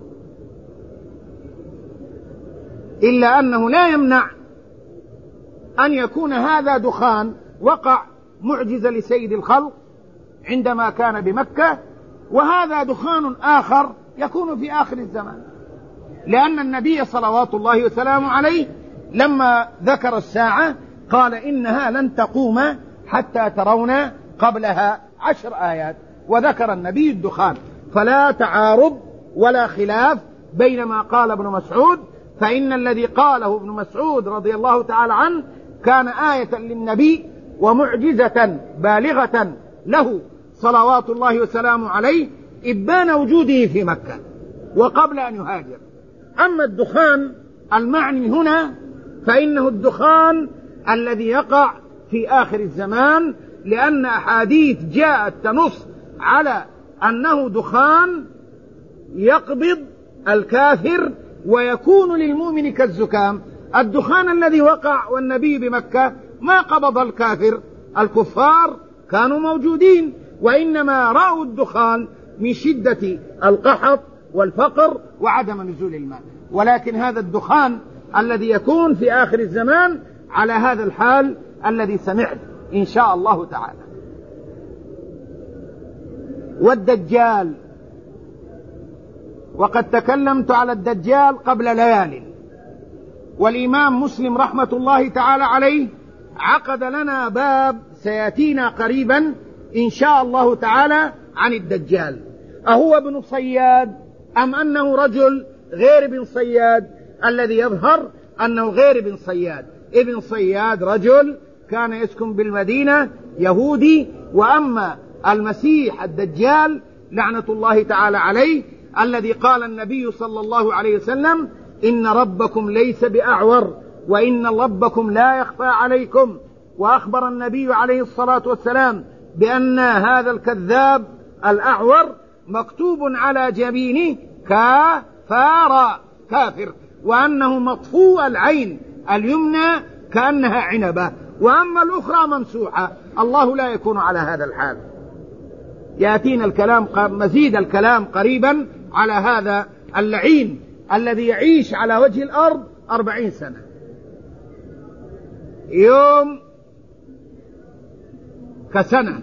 إلا أنه لا يمنع أن يكون هذا دخان وقع معجزة لسيد الخلق عندما كان بمكة، وهذا دخان آخر يكون في آخر الزمان، لأن النبي صلوات الله وسلامه عليه لما ذكر الساعة قال: إنها لن تقوم حتى ترون قبلها عشر آيات، وذكر النبي الدخان. فلا تعارض ولا خلاف بين ما قال ابن مسعود، فإن الذي قاله ابن مسعود رضي الله تعالى عنه كان آية للنبي ومعجزة بالغة له صلوات الله وسلامه عليه إبان وجوده في مكة وقبل أن يهاجر. أما الدخان المعني هنا فإنه الدخان الذي يقع في آخر الزمان، لأن أحاديث جاءت تنص على أنه دخان يقبض الكافر ويكون للمؤمن كالزكام. الدخان الذي وقع والنبي بمكة ما قبض الكافر، الكفار كانوا موجودين، وإنما رأوا الدخان من شدة القحط والفقر وعدم نزول الماء. ولكن هذا الدخان الذي يكون في آخر الزمان على هذا الحال الذي سمعت إن شاء الله تعالى. والدجال، وقد تكلمت على الدجال قبل ليال، والإمام مسلم رحمة الله تعالى عليه عقد لنا باب سيأتينا قريبا إن شاء الله تعالى عن الدجال. أهو ابن صياد أم أنه رجل غير ابن صياد؟ الذي يظهر أنه غير ابن صياد. ابن صياد رجل كان يسكن بالمدينة، يهودي. وأما المسيح الدجال لعنة الله تعالى عليه الذي قال النبي صلى الله عليه وسلم إن ربكم ليس بأعور وإن ربكم لا يخفى عليكم، وأخبر النبي عليه الصلاة والسلام بأن هذا الكذاب الأعور مكتوب على جبينه كافر، كافر، وأنه مطفوء العين اليمنى كأنها عنبة، وأما الأخرى ممسوحة. الله لا يكون على هذا الحال. يأتينا الكلام مزيد الكلام قريبا على هذا اللعين الذي يعيش على وجه الأرض أربعين سنة، يوم كسنة،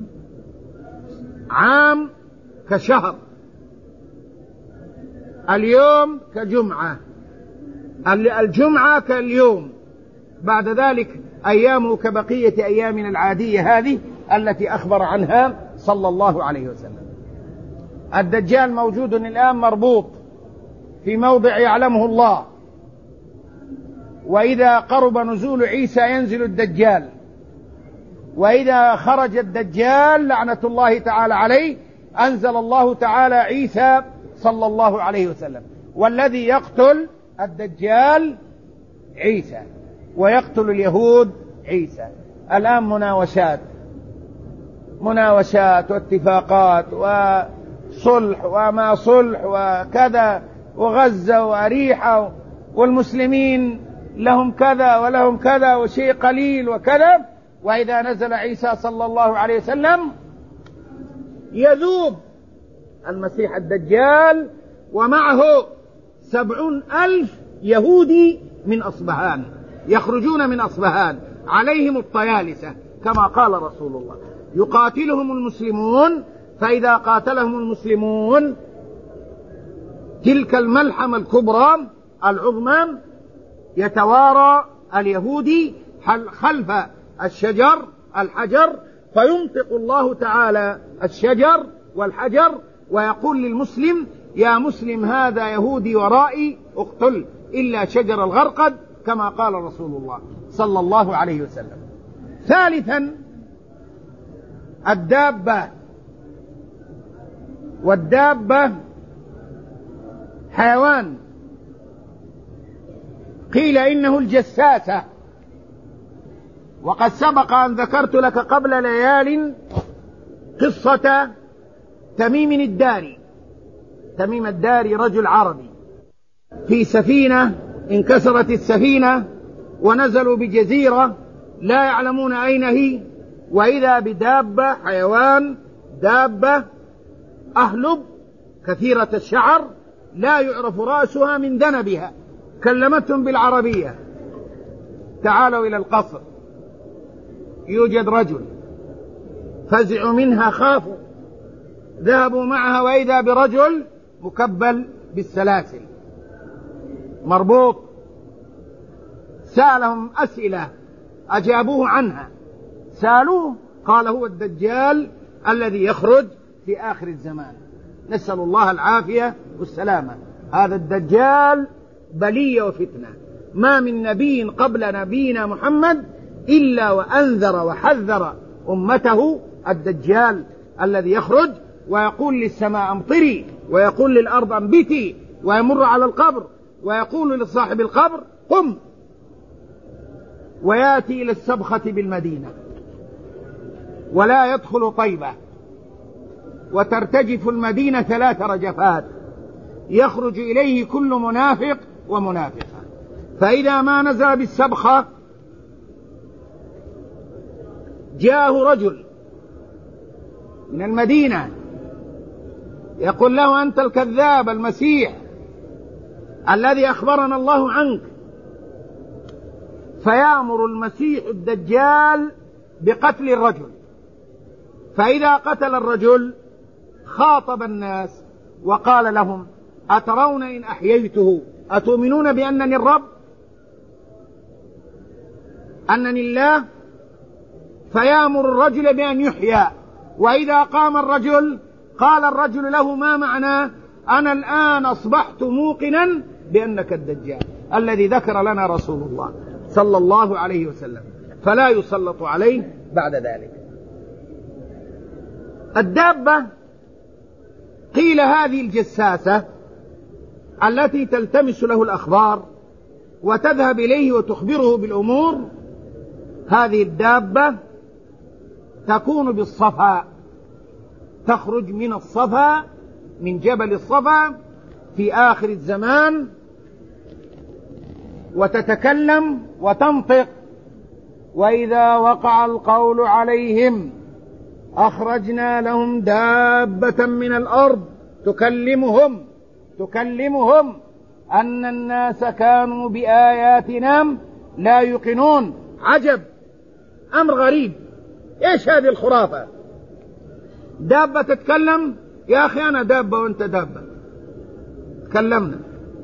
عام كشهر، اليوم كجمعة، الجمعة كاليوم، بعد ذلك أيامه كبقية أيامنا العادية هذه التي أخبر عنها صلى الله عليه وسلم. الدجال موجود الآن مربوط في موضع يعلمه الله، وإذا قرب نزول عيسى ينزل الدجال، وإذا خرج الدجال لعنة الله تعالى عليه أنزل الله تعالى عيسى صلى الله عليه وسلم. والذي يقتل الدجال عيسى، ويقتل اليهود عيسى. الآن مناوشات مناوشات واتفاقات وصلح وما صلح وكذا، وغزة وأريحة، والمسلمين لهم كذا ولهم كذا وشيء قليل وكذا. وإذا نزل عيسى صلى الله عليه وسلم يذوب المسيح الدجال ومعه سبعون ألف يهودي من أصبهان، يخرجون من أصبهان عليهم الطيالسة كما قال رسول الله. يقاتلهم المسلمون، فإذا قاتلهم المسلمون تلك الملحمة الكبرى العظمى يتوارى اليهودي خلف الشجر الحجر، فينطق الله تعالى الشجر والحجر ويقول للمسلم يا مسلم هذا يهودي ورائي اقتل إلا شجر الغرقد، كما قال رسول الله صلى الله عليه وسلم. ثالثا الدابة، والدابة حيوان قيل إنه الجساسة، وقد سبق أن ذكرت لك قبل ليال قصة تميم الداري. تميم الداري رجل عربي في سفينة، انكسرت السفينة ونزلوا بجزيرة لا يعلمون أين هي، وإذا بدابة حيوان دابة أهلب كثيرة الشعر لا يعرف رأسها من ذنبها. كلمتهم بالعربية تعالوا إلى القصر، يوجد رجل، فزعوا منها خافوا، ذهبوا معها وإذا برجل مكبل بالسلاسل مربوط. سألهم أسئلة أجابوه عنها، سألوه قال هو الدجال الذي يخرج في آخر الزمان، نسأل الله العافية والسلامة. هذا الدجال بلية وفتنة، ما من نبي قبل نبينا محمد إلا وأنذر وحذر أمته الدجال الذي يخرج ويقول للسماء امطري، ويقول للأرض انبتي، ويمر على القبر ويقول لصاحب القبر قم، ويأتي إلى السبخة بالمدينة ولا يدخل طيبة، وترتجف المدينة ثلاث رجفات، يخرج إليه كل منافق ومنافقة. فإذا ما نزل بالسبخة جاءه رجل من المدينة يقول له: أنت الكذاب المسيح الذي أخبرنا الله عنك. فيأمر المسيح الدجال بقتل الرجل، فإذا قتل الرجل خاطب الناس وقال لهم: أترون إن أحييته أتؤمنون بأنني الرب، أنني الله؟ فيأمر الرجل بأن يحيى، وإذا قام الرجل قال الرجل له: ما معناه؟ أنا الآن أصبحت موقنا بأنك الدجال الذي ذكر لنا رسول الله صلى الله عليه وسلم، فلا يسلط عليه بعد ذلك. الدابة قيل هذه الجساسة التي تلتمس له الأخبار وتذهب إليه وتخبره بالأمور. هذه الدابة تكون بالصفا، تخرج من الصفا، من جبل الصفا في آخر الزمان، وتتكلم وتنطق: وإذا وقع القول عليهم أخرجنا لهم دابة من الأرض تكلمهم تكلمهم أن الناس كانوا بآياتنا لا يوقنون. عجب، أمر غريب، إيش هذه الخرافة؟ دابة تتكلم؟ يا أخي أنا دابة وأنت دابة، تكلمنا.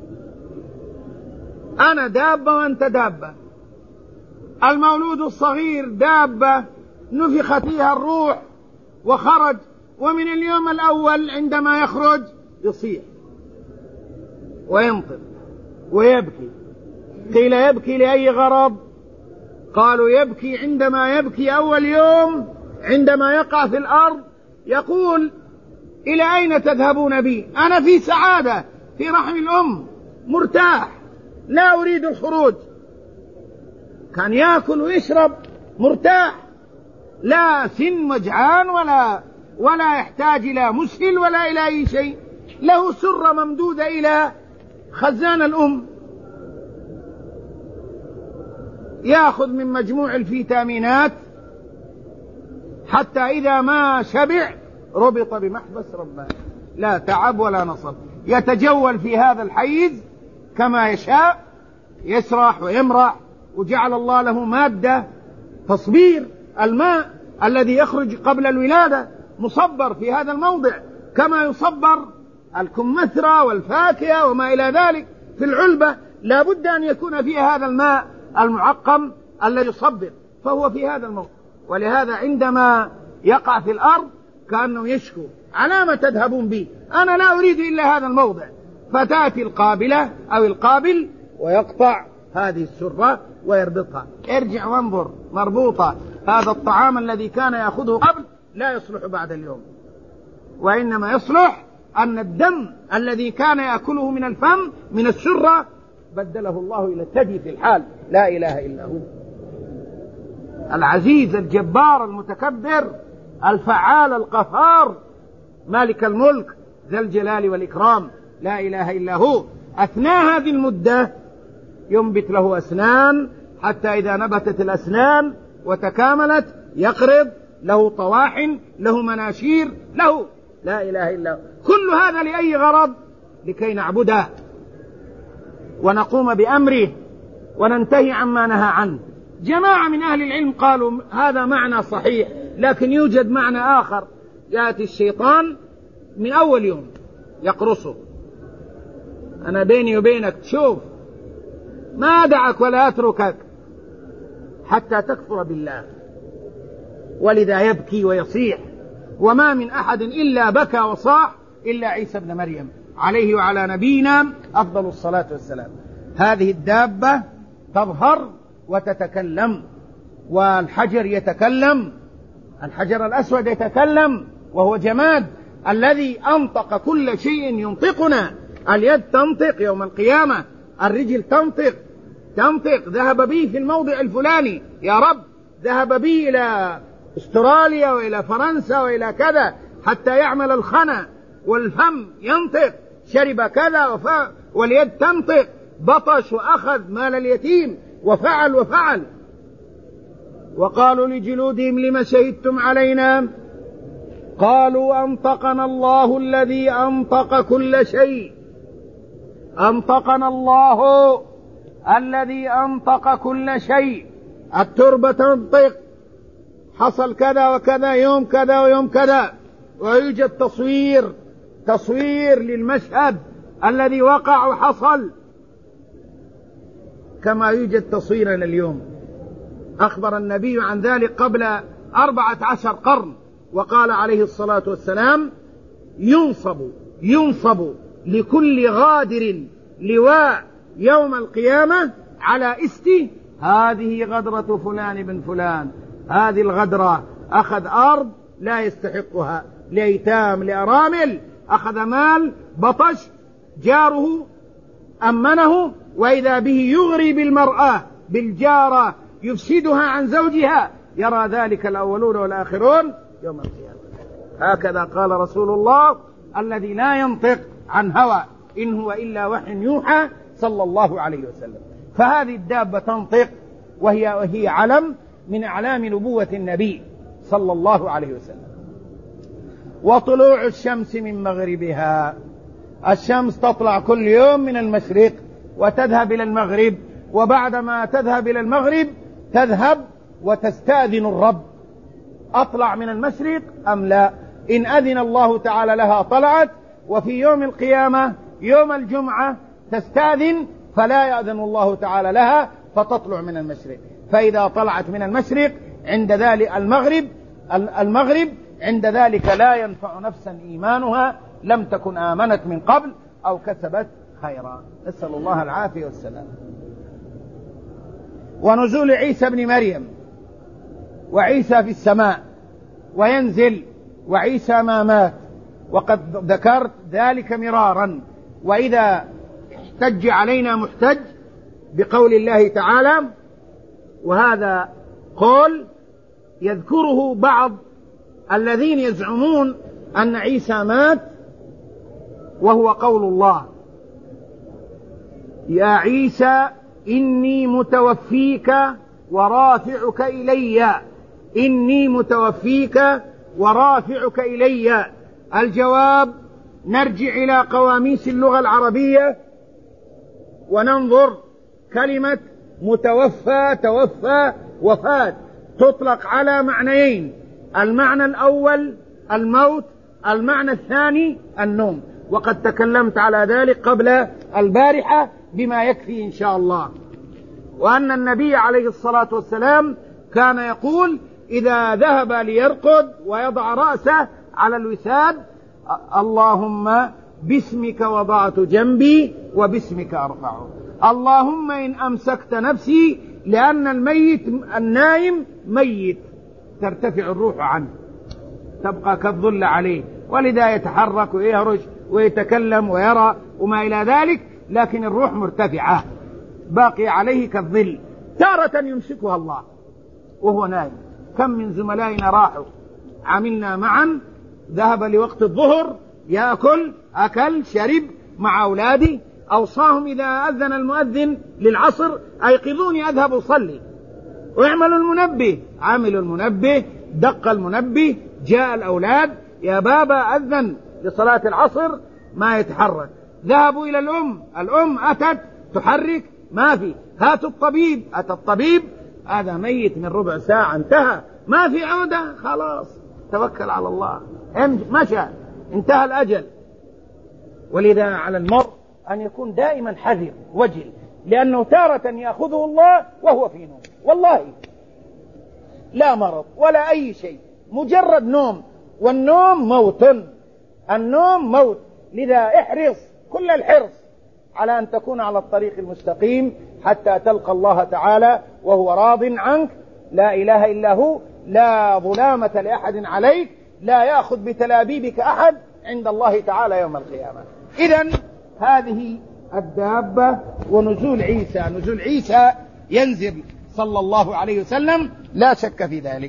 أنا دابة وأنت دابة. المولود الصغير دابة نفخت فيها الروح وخرج، ومن اليوم الأول عندما يخرج يصيح وينطق ويبكي. قيل: يبكي لأي غرض؟ قالوا: يبكي عندما يبكي أول يوم عندما يقع في الأرض يقول: إلى أين تذهبون بي؟ أنا في سعادة في رحم الأم، مرتاح، لا أريد الخروج. كان يأكل ويشرب مرتاح، لا سن وجعان ولا ولا يحتاج إلى مسهل ولا إلى أي شيء، له سرة ممدودة إلى خزان الأم، يأخذ من مجموع الفيتامينات حتى إذا ما شبع ربط بمحبس ربه، لا تعب ولا نصب، يتجول في هذا الحيز كما يشاء، يسرح ويمرح. وجعل الله له مادة تصبير الماء الذي يخرج قبل الولادة مصبر في هذا الموضع، كما يصبر الكمثرى والفاكهة وما إلى ذلك في العلبة، لا بد أن يكون فيها هذا الماء المعقم الذي يصبر، فهو في هذا الموضع. ولهذا عندما يقع في الأرض كأنه يشكو: على ما تذهبون بي؟ أنا لا أريد إلا هذا الموضع. فتأتي القابلة أو القابل ويقطع هذه السرة ويربطها. ارجع وانظر مربوطة. هذا الطعام الذي كان يأخذه قبل لا يصلح بعد اليوم، وإنما يصلح أن الدم الذي كان يأكله من الفم من السرة بدله الله إلى الثدي في الحال. لا إله إلا هو العزيز الجبار المتكبر الفعال القهار مالك الملك ذا الجلال والإكرام. لا إله إلا هو. أثناء هذه المدة ينبت له أسنان، حتى إذا نبتت الأسنان وتكاملت يقرض له طواحن، له مناشير، له لا إله إلا هو. كل هذا لأي غرض؟ لكي نعبده ونقوم بأمره وننتهي عما نهى عنه. جماعة من أهل العلم قالوا هذا معنى صحيح، لكن يوجد معنى آخر. يأتي الشيطان من أول يوم يقرصه: أنا بيني وبينك تشوف ما أدعك ولا أتركك حتى تكفر بالله. ولذا يبكي ويصيح. وما من أحد إلا بكى وصاح إلا عيسى ابن مريم عليه وعلى نبينا أفضل الصلاة والسلام. هذه الدابة تظهر وتتكلم، والحجر يتكلم، الحجر الأسود يتكلم وهو جماد الذي أنطق كل شيء ينطقنا. اليد تنطق يوم القيامة، الرجل تنطق تنطق ذهب بي في الموضع الفلاني يا رب، ذهب بي إلى استراليا وإلى فرنسا وإلى كذا، حتى يعمل الخنا، والفم ينطق شرب كذا وفعل، واليد تنطق، بطش وأخذ مال اليتيم وفعل وفعل. وقالوا لجلودهم لم شهدتم علينا؟ قالوا أنطقنا الله الذي أنطق كل شيء، أنطقنا الله الذي أنطق كل شيء. التربة تنطق، حصل كذا وكذا يوم كذا ويوم كذا، ويوجد تصوير تصوير للمشهد الذي وقع وحصل، كما يوجد تصويرنا اليوم. أخبر النبي عن ذلك قبل أربعة عشر قرن، وقال عليه الصلاة والسلام: ينصب ينصب لكل غادر لواء يوم القيامة على است هذه غدرة فلان بن فلان. هذه الغدرة أخذ أرض لا يستحقها، لأيتام لأرامل، أخذ مال، بطش، جاره أمنه، وإذا به يغري بالمرأة بالجارة يفسدها عن زوجها، يرى ذلك الأولون والآخرون يوم القيامة. هكذا قال رسول الله الذي لا ينطق عن هوى، إن هو إلا وحي يوحى، صلى الله عليه وسلم. فهذه الدابة تنطق، وهي, وهي علم من أعلام نبوة النبي صلى الله عليه وسلم. وطلوع الشمس من مغربها، الشمس تطلع كل يوم من المشرق وتذهب إلى المغرب، وبعدما تذهب إلى المغرب تذهب وتستأذن الرب: أطلع من المشرق أم لا؟ إن أذن الله تعالى لها طلعت. وفي يوم القيامة يوم الجمعة تستأذن فلا يأذن الله تعالى لها فتطلع من المشرق. فإذا طلعت من المشرق عند ذلك المغرب المغرب عند ذلك لا ينفع نفسا إيمانها لم تكن آمنت من قبل أو كسبت خيرا. نسأل الله العافية والسلام. ونزول عيسى بن مريم، وعيسى في السماء وينزل، وعيسى ما مات، وقد ذكرت ذلك مرارا. وإذا احتج علينا محتج بقول الله تعالى، وهذا قول يذكره بعض الذين يزعمون أن عيسى مات، وهو قول الله: يا عيسى إني متوفيك ورافعك إلي، إني متوفيك ورافعك إلي. الجواب: نرجع إلى قواميس اللغة العربية وننظر. كلمة متوفى، توفى، وفاة، تطلق على معنيين: المعنى الأول الموت، المعنى الثاني النوم، وقد تكلمت على ذلك قبل البارحة بما يكفي إن شاء الله. وأن النبي عليه الصلاة والسلام كان يقول إذا ذهب ليرقد ويضع رأسه على الوساد: اللهم باسمك وضعت جنبي وباسمك أرفعه، اللهم إن أمسكت نفسي، لأن الميت النائم ميت ترتفع الروح عنه، تبقى كالظل عليه، ولذا يتحرك ويهرج ويتكلم ويرى وما إلى ذلك، لكن الروح مرتفعة باقي عليه كالظل. تارة يمسكها الله وهو نائم. كم من زملائنا راحوا عملنا معا، ذهب لوقت الظهر يأكل، أكل شرب مع أولادي، أوصاهم إذا أذن المؤذن للعصر أيقظوني أذهب أصلي، واعملوا المنبه، عملوا المنبه، دق المنبه، جاء الأولاد: يا بابا أذن لصلاة العصر، ما يتحرك. ذهبوا إلى الأم، الأم أتت تحرك، ما في. هاتوا الطبيب، أتى الطبيب: هذا ميت من ربع ساعة، انتهى، ما في عودة، خلاص توكل على الله، مشى، انتهى الأجل. ولذا على المرء أن يكون دائما حذر وجل، لأنه تارة يأخذه الله وهو في نوم، والله لا مرض ولا أي شيء، مجرد نوم، والنوم موت، النوم موت. لذا احرص كل الحرص على أن تكون على الطريق المستقيم حتى تلقى الله تعالى وهو راض عنك، لا إله إلا هو، لا ظلامة لأحد عليك، لا يأخذ بتلابيبك أحد عند الله تعالى يوم القيامة. إذن هذه الدابة. ونزول عيسى، نزول عيسى ينزل صلى الله عليه وسلم لا شك في ذلك،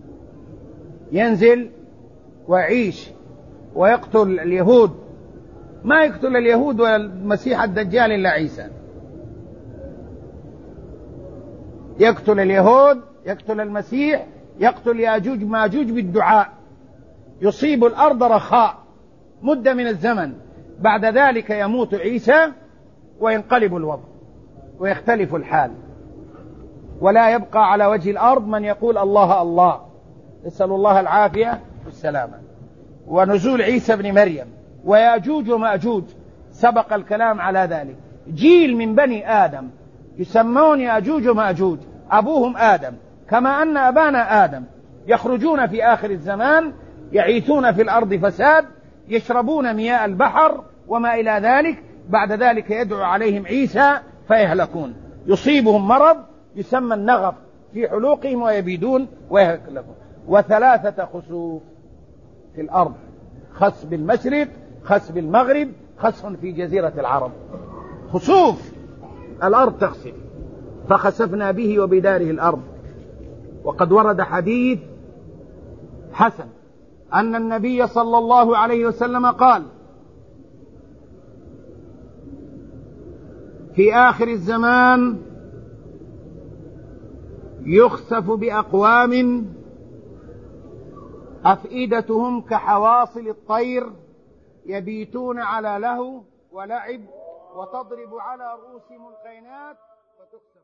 ينزل ويعيش ويقتل اليهود ما يقتل اليهود والمسيح الدجال إلا عيسى. يقتل اليهود، يقتل المسيح، يقتل ياجوج ماجوج بالدعاء، يصيب الأرض رخاء مدة من الزمن، بعد ذلك يموت عيسى وينقلب الوضع ويختلف الحال، ولا يبقى على وجه الأرض من يقول الله الله. نسأل الله العافية والسلامة. ونزول عيسى بن مريم وياجوج وماجوج سبق الكلام على ذلك. جيل من بني آدم يسمون ياجوج وماجوج، أبوهم آدم، كما أن أبانا آدم، يخرجون في آخر الزمان، يعيثون في الأرض فساد، يشربون مياه البحر وما إلى ذلك. بعد ذلك يدعو عليهم عيسى فيهلكون، يصيبهم مرض يسمى النغف في حلوقهم ويبيدون ويهلكون. وثلاثة خسوف في الأرض: خسف بالمشرق، خسف بالمغرب، خسف في جزيرة العرب. خسوف الأرض تخسف، فخسفنا به وبداره الأرض. وقد ورد حديث حسن أن النبي صلى الله عليه وسلم قال: في آخر الزمان يخسف بأقوام أفئدتهم كحواصل الطير، يبيتون على لهو ولعب، وتضرب على رؤوسهم القينات فتخسف